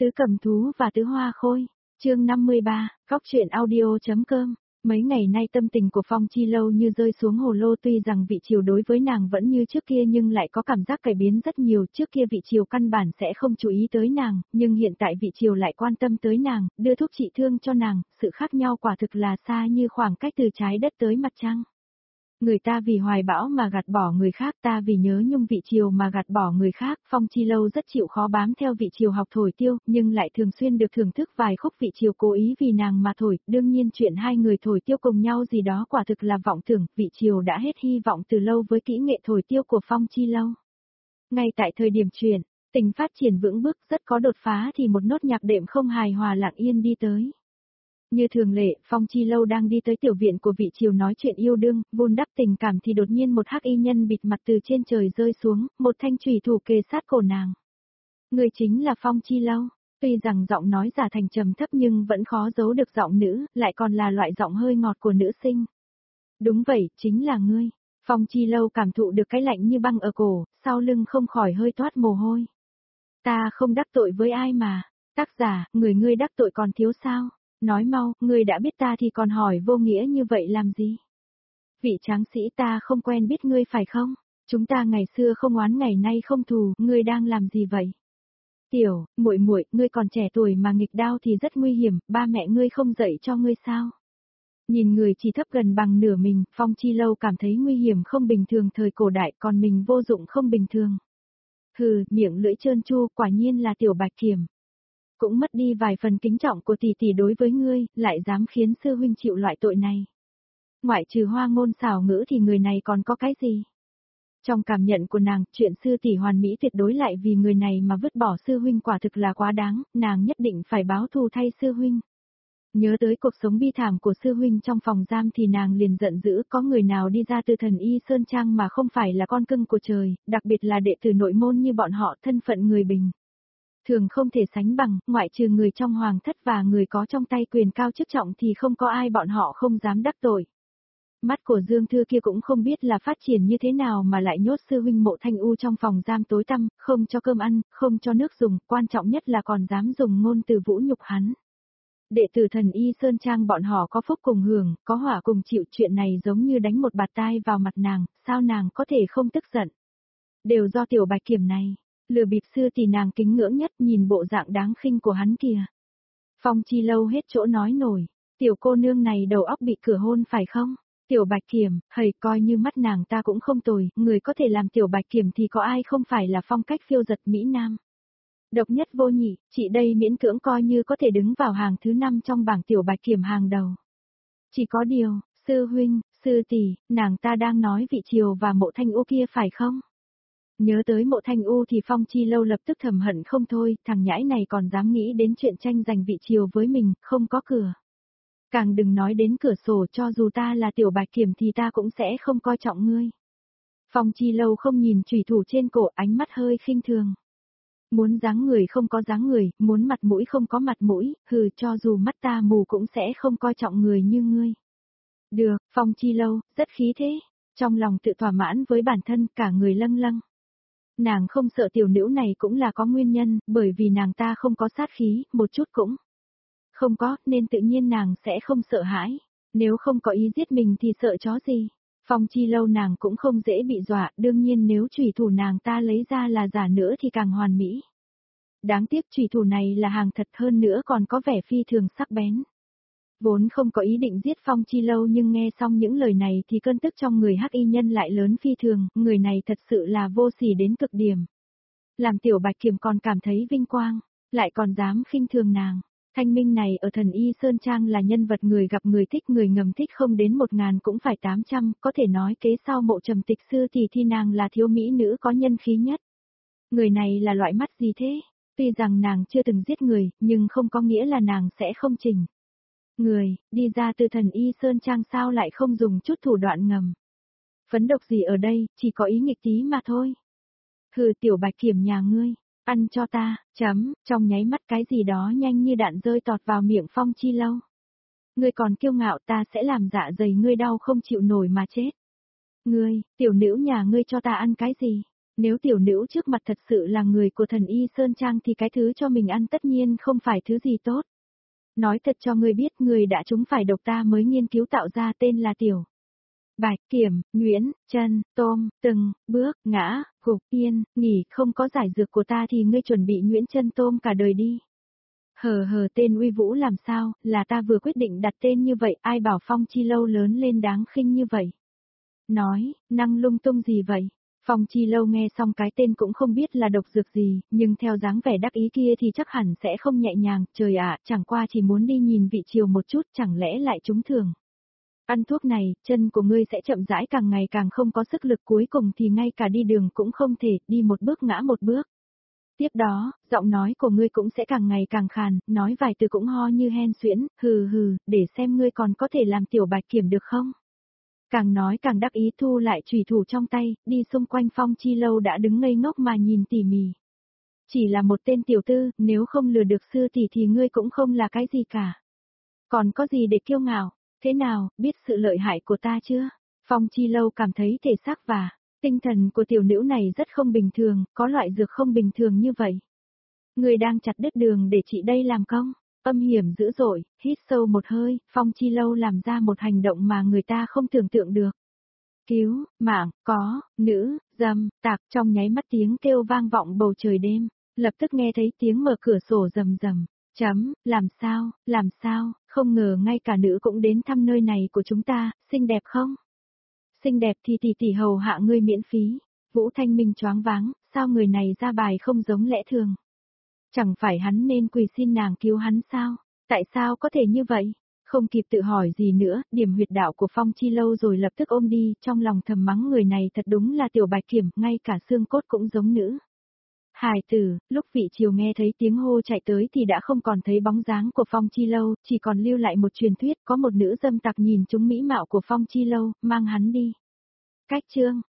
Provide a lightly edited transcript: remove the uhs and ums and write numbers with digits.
Tứ Cầm Thú và Tứ Hoa Khôi, chương 53, Góc truyện audio.com. Mấy ngày nay tâm tình của Phong Chi Lâu như rơi xuống hồ lô, tuy rằng vị triều đối với nàng vẫn như trước kia nhưng lại có cảm giác cải biến rất nhiều. Trước kia vị triều căn bản sẽ không chú ý tới nàng, nhưng hiện tại vị triều lại quan tâm tới nàng, đưa thuốc trị thương cho nàng, sự khác nhau quả thực là xa như khoảng cách từ trái đất tới mặt trăng. Người ta vì hoài bão mà gạt bỏ người khác, ta vì nhớ nhung vị triều mà gạt bỏ người khác. Phong Chi Lâu rất chịu khó bám theo vị triều học thổi tiêu, nhưng lại thường xuyên được thưởng thức vài khúc vị triều cố ý vì nàng mà thổi. Đương nhiên chuyện hai người thổi tiêu cùng nhau gì đó quả thực là vọng tưởng, vị triều đã hết hy vọng từ lâu với kỹ nghệ thổi tiêu của Phong Chi Lâu. Ngay tại thời điểm chuyển, tình phát triển vững bước rất có đột phá thì một nốt nhạc đệm không hài hòa lặng yên đi tới. Như thường lệ, Phong Chi Lâu đang đi tới tiểu viện của vị triều nói chuyện yêu đương, vun đắp tình cảm thì đột nhiên một hắc y nhân bịt mặt từ trên trời rơi xuống, một thanh chùy thủ kề sát cổ nàng. Người chính là Phong Chi Lâu, tuy rằng giọng nói giả thành trầm thấp nhưng vẫn khó giấu được giọng nữ, lại còn là loại giọng hơi ngọt của nữ sinh. Đúng vậy, chính là ngươi. Phong Chi Lâu cảm thụ được cái lạnh như băng ở cổ, sau lưng không khỏi hơi toát mồ hôi. Ta không đắc tội với ai mà. Tác giả, ngươi đắc tội còn thiếu sao? Nói mau, ngươi đã biết ta thì còn hỏi vô nghĩa như vậy làm gì? Vị tráng sĩ, ta không quen biết ngươi phải không? Chúng ta ngày xưa không oán ngày nay không thù, ngươi đang làm gì vậy? Tiểu, muội muội, ngươi còn trẻ tuổi mà nghịch đao thì rất nguy hiểm, ba mẹ ngươi không dạy cho ngươi sao? Nhìn người chỉ thấp gần bằng nửa mình, Phong Chi Lâu cảm thấy nguy hiểm không bình thường thời cổ đại, còn mình vô dụng không bình thường. Hừ, miệng lưỡi trơn tru, quả nhiên là Tiểu Bạch Kiểm. Cũng mất đi vài phần kính trọng của tỷ tỷ đối với ngươi, lại dám khiến sư huynh chịu loại tội này. Ngoại trừ hoa ngôn xảo ngữ thì người này còn có cái gì? Trong cảm nhận của nàng, chuyện sư tỷ hoàn mỹ tuyệt đối lại vì người này mà vứt bỏ sư huynh quả thực là quá đáng, nàng nhất định phải báo thù thay sư huynh. Nhớ tới cuộc sống bi thảm của sư huynh trong phòng giam thì nàng liền giận dữ, có người nào đi ra từ Thần Y Sơn Trang mà không phải là con cưng của trời, đặc biệt là đệ tử nội môn như bọn họ, thân phận người bình thường không thể sánh bằng, ngoại trừ người trong hoàng thất và người có trong tay quyền cao chức trọng thì không có ai bọn họ không dám đắc tội. Mắt của Dương Thư kia cũng không biết là phát triển như thế nào mà lại nhốt sư huynh Mộ Thanh U trong phòng giam tối tăm, không cho cơm ăn, không cho nước dùng, quan trọng nhất là còn dám dùng ngôn từ vũ nhục hắn. Đệ tử Thần Y Sơn Trang bọn họ có phúc cùng hưởng, có hỏa cùng chịu, chuyện này giống như đánh một bạt tai vào mặt nàng, sao nàng có thể không tức giận. Đều do Tiểu Bạch Kiểm này. Lừa bịp sư thì nàng kính ngưỡng nhất, nhìn bộ dạng đáng khinh của hắn kìa. Phong Chi Lâu hết chỗ nói nổi, tiểu cô nương này đầu óc bị cửa hôn phải không? Tiểu Bạch Kiểm, hầy coi như mắt nàng ta cũng không tồi, người có thể làm Tiểu Bạch Kiểm thì có ai không phải là phong cách phiêu giật Mỹ Nam. Độc nhất vô nhị, chị đây miễn cưỡng coi như có thể đứng vào hàng thứ 5 trong bảng Tiểu Bạch Kiểm hàng đầu. Chỉ có điều, sư huynh, sư tỷ, nàng ta đang nói vị triều và Mộ Thanh U kia phải không? Nhớ tới Mộ Thanh U thì Phong Chi Lâu lập tức thầm hận không thôi, thằng nhãi này còn dám nghĩ đến chuyện tranh giành vị triều với mình, không có cửa. Càng đừng nói đến cửa sổ, cho dù ta là Tiểu Bạch Kiểm thì ta cũng sẽ không coi trọng ngươi. Phong Chi Lâu không nhìn chùy thủ trên cổ, ánh mắt hơi khinh thường. Muốn dáng người không có dáng người, muốn mặt mũi không có mặt mũi, hừ, cho dù mắt ta mù cũng sẽ không coi trọng người như ngươi. Được, Phong Chi Lâu, rất khí thế. Trong lòng tự thỏa mãn với bản thân, cả người lâng lâng. Nàng không sợ tiểu nữ này cũng là có nguyên nhân, bởi vì nàng ta không có sát khí, một chút cũng không có, nên tự nhiên nàng sẽ không sợ hãi. Nếu không có ý giết mình thì sợ chó gì. Phong Chi Lâu nàng cũng không dễ bị dọa, đương nhiên nếu chùy thủ nàng ta lấy ra là giả nữa thì càng hoàn mỹ. Đáng tiếc chùy thủ này là hàng thật, hơn nữa còn có vẻ phi thường sắc bén. Vốn không có ý định giết Phong Chi Lâu nhưng nghe xong những lời này thì cơn tức trong người hắc y nhân lại lớn phi thường, người này thật sự là vô sỉ đến cực điểm. Làm Tiểu Bạch Kiểm còn cảm thấy vinh quang, lại còn dám khinh thường nàng. Thanh minh này ở Thần Y Sơn Trang là nhân vật người gặp người thích, người ngầm thích không đến 1000 cũng phải 800, có thể nói kế sau Mộ Trầm Tịch sư thì nàng là thiếu mỹ nữ có nhân khí nhất. Người này là loại mắt gì thế? Tuy rằng nàng chưa từng giết người, nhưng không có nghĩa là nàng sẽ không chỉnh người, đi ra từ Thần Y Sơn Trang sao lại không dùng chút thủ đoạn ngầm. Phấn độc gì ở đây, chỉ có ý nghịch tí mà thôi. Hừ, Tiểu Bạch Kiểm nhà ngươi, ăn cho ta, trong nháy mắt cái gì đó nhanh như đạn rơi tọt vào miệng Phong Chi Lâu. Ngươi còn kiêu ngạo, ta sẽ làm dạ dày ngươi đau không chịu nổi mà chết. Ngươi, tiểu nữ nhà ngươi cho ta ăn cái gì? Nếu tiểu nữ trước mặt thật sự là người của thần y Sơn Trang thì cái thứ cho mình ăn tất nhiên không phải thứ gì tốt. Nói thật cho ngươi biết người đã trúng phải độc ta mới nghiên cứu tạo ra tên là tiểu. Bạch Kiểm, Nguyễn, Chân, Tôm, Từng, Bước, Ngã, Gục, Yên, Nghỉ, không có giải dược của ta thì ngươi chuẩn bị Nguyễn Chân Tôm cả đời đi. Hờ tên uy vũ làm sao, là ta vừa quyết định đặt tên như vậy, ai bảo Phong Chi Lâu lớn lên đáng khinh như vậy. Nói, năng lung tung gì vậy? Phong Chi Lâu nghe xong cái tên cũng không biết là độc dược gì, nhưng theo dáng vẻ đắc ý kia thì chắc hẳn sẽ không nhẹ nhàng, trời ạ, chẳng qua chỉ muốn đi nhìn vị chiều một chút, chẳng lẽ lại trúng thường. Ăn thuốc này, chân của ngươi sẽ chậm rãi càng ngày càng không có sức lực, cuối cùng thì ngay cả đi đường cũng không thể, đi một bước ngã một bước. Tiếp đó, giọng nói của ngươi cũng sẽ càng ngày càng khàn, nói vài từ cũng ho như hen suyễn, hừ, để xem ngươi còn có thể làm tiểu Bạch Kiểm được không. Càng nói càng đắc ý, thu lại chùy thủ trong tay, đi xung quanh Phong Chi Lâu đã đứng ngây ngốc mà nhìn tỉ mỉ. Chỉ là một tên tiểu tư, nếu không lừa được sư tỷ thì ngươi cũng không là cái gì cả. Còn có gì để kiêu ngạo, thế nào, biết sự lợi hại của ta chưa? Phong Chi Lâu cảm thấy thể xác và tinh thần của tiểu nữ này rất không bình thường, có loại dược không bình thường như vậy. Người đang chặt đứt đường để chị đây làm công. Âm hiểm dữ dội, hít sâu một hơi, Phong Chi Lâu làm ra một hành động mà người ta không tưởng tượng được. Cứu, mạng, có, nữ, dâm, tạc, trong nháy mắt tiếng kêu vang vọng bầu trời đêm, lập tức nghe thấy tiếng mở cửa sổ rầm rầm. Làm sao, không ngờ ngay cả nữ cũng đến thăm nơi này của chúng ta, xinh đẹp không? Xinh đẹp thì tỷ hầu hạ ngươi miễn phí. Vũ Thanh Minh choáng váng, sao người này ra bài không giống lẽ thường? Chẳng phải hắn nên quỳ xin nàng cứu hắn sao? Tại sao có thể như vậy? Không kịp tự hỏi gì nữa, điểm huyệt đạo của Phong Chi Lâu rồi lập tức ôm đi, trong lòng thầm mắng người này thật đúng là tiểu Bạch Kiểm, ngay cả xương cốt cũng giống nữ. Hải tử, lúc vị triều nghe thấy tiếng hô chạy tới thì đã không còn thấy bóng dáng của Phong Chi Lâu, chỉ còn lưu lại một truyền thuyết có một nữ dâm tặc nhìn chúng mỹ mạo của Phong Chi Lâu, mang hắn đi. Cách chương